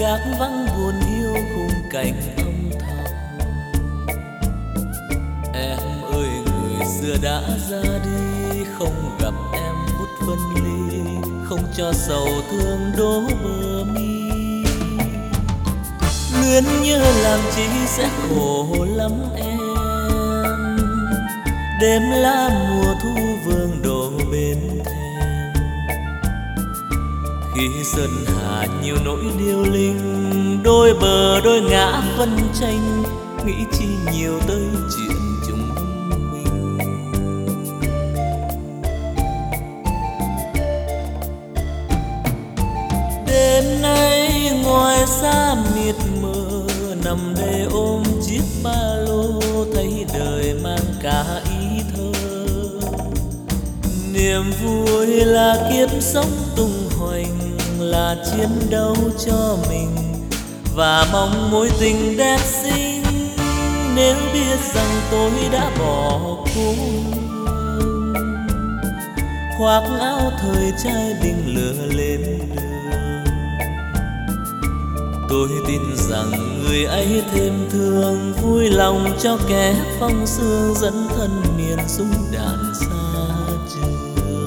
gác vắng buồn hiu khung cảnh âm thầm. Em ơi người xưa đã ra đi, không gặp em phút phân ly, không cho sầu thương đổ bờ mi. Luyến nhớ làm chi sẽ khổ lắm em, đêm lá mùa thu vương đổ bên thềm. Khi sơn hà nhiều nỗi điêu linh, đôi bờ đôi ngã phân tranh, nghĩ chi nhiều tới chuyện chúng mình. Đêm nay ngoài xa mịt mờ, nằm đây ôm chiếc ba lô, thấy đời mang cả ý thơ. Niềm vui là kiếp sống tung hoành, là chiến đấu cho mình, và mong mối tình đẹp xinh. Nếu biết rằng tôi đã bỏ cô, khoác áo thời trai bình lửa lên đường. Tôi tin rằng người ấy thêm thương, vui lòng cho kẻ phong sương, dẫn thân miền súng đạn xa trường.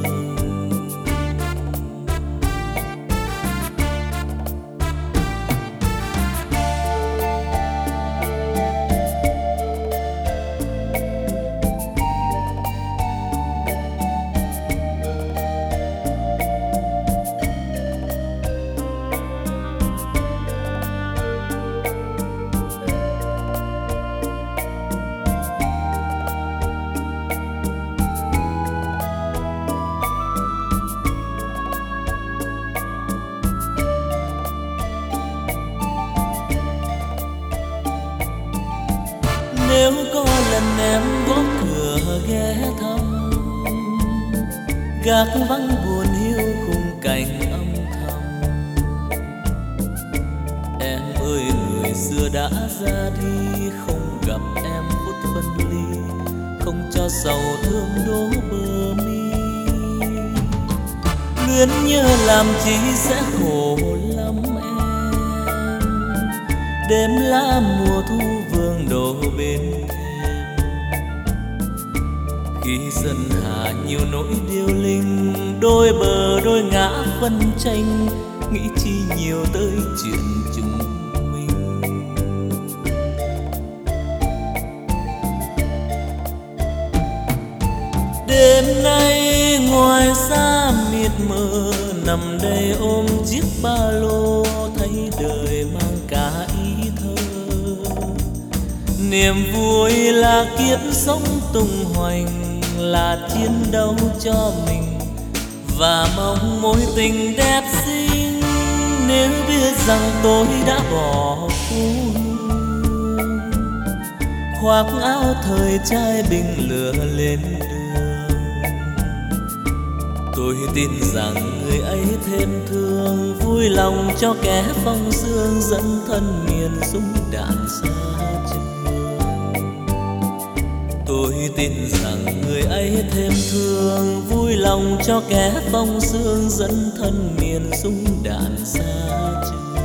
Nếu có lần em gõ cửa ghé thăm, gác vắng buồn hiu khung cảnh âm thầm. Em ơi người xưa đã ra đi, không gặp em phút phân ly, không cho sầu thương đổ bờ mi. Luyến nhớ làm chi sẽ khổ lắm em, đêm lá mùa thu vương đổ bên thềm. Khi sơn hà nhiều nỗi điêu linh, đôi bờ đôi ngã phân tranh, nghĩ chi nhiều tới chuyện chúng mình. Đêm nay ngoài xa mịt mờ, nằm đây ôm chiếc ba lô, thấy đời mang cả ý thơ. Niềm vui là kiếp sống tung hoành, là chiến đấu cho mình, và mong mối tình đẹp xinh. Nếu biết rằng tôi đã bỏ cô, khoác áo thời trai bình lửa lên đường. Tôi tin rằng người ấy thêm thương, vui lòng cho kẻ phong sương, dẫn thân miền súng đạn xa trường. Tôi tin rằng người ấy thêm thương, vui lòng cho kẻ phong sương, dẫn thân miền súng đạn xa trường.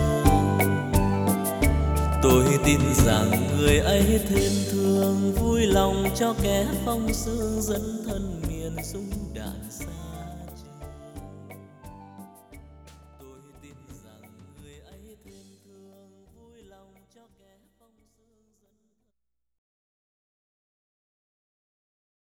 Tôi tin rằng người ấy thêm thương, vui lòng cho kẻ phong sương, dẫn thân miền súng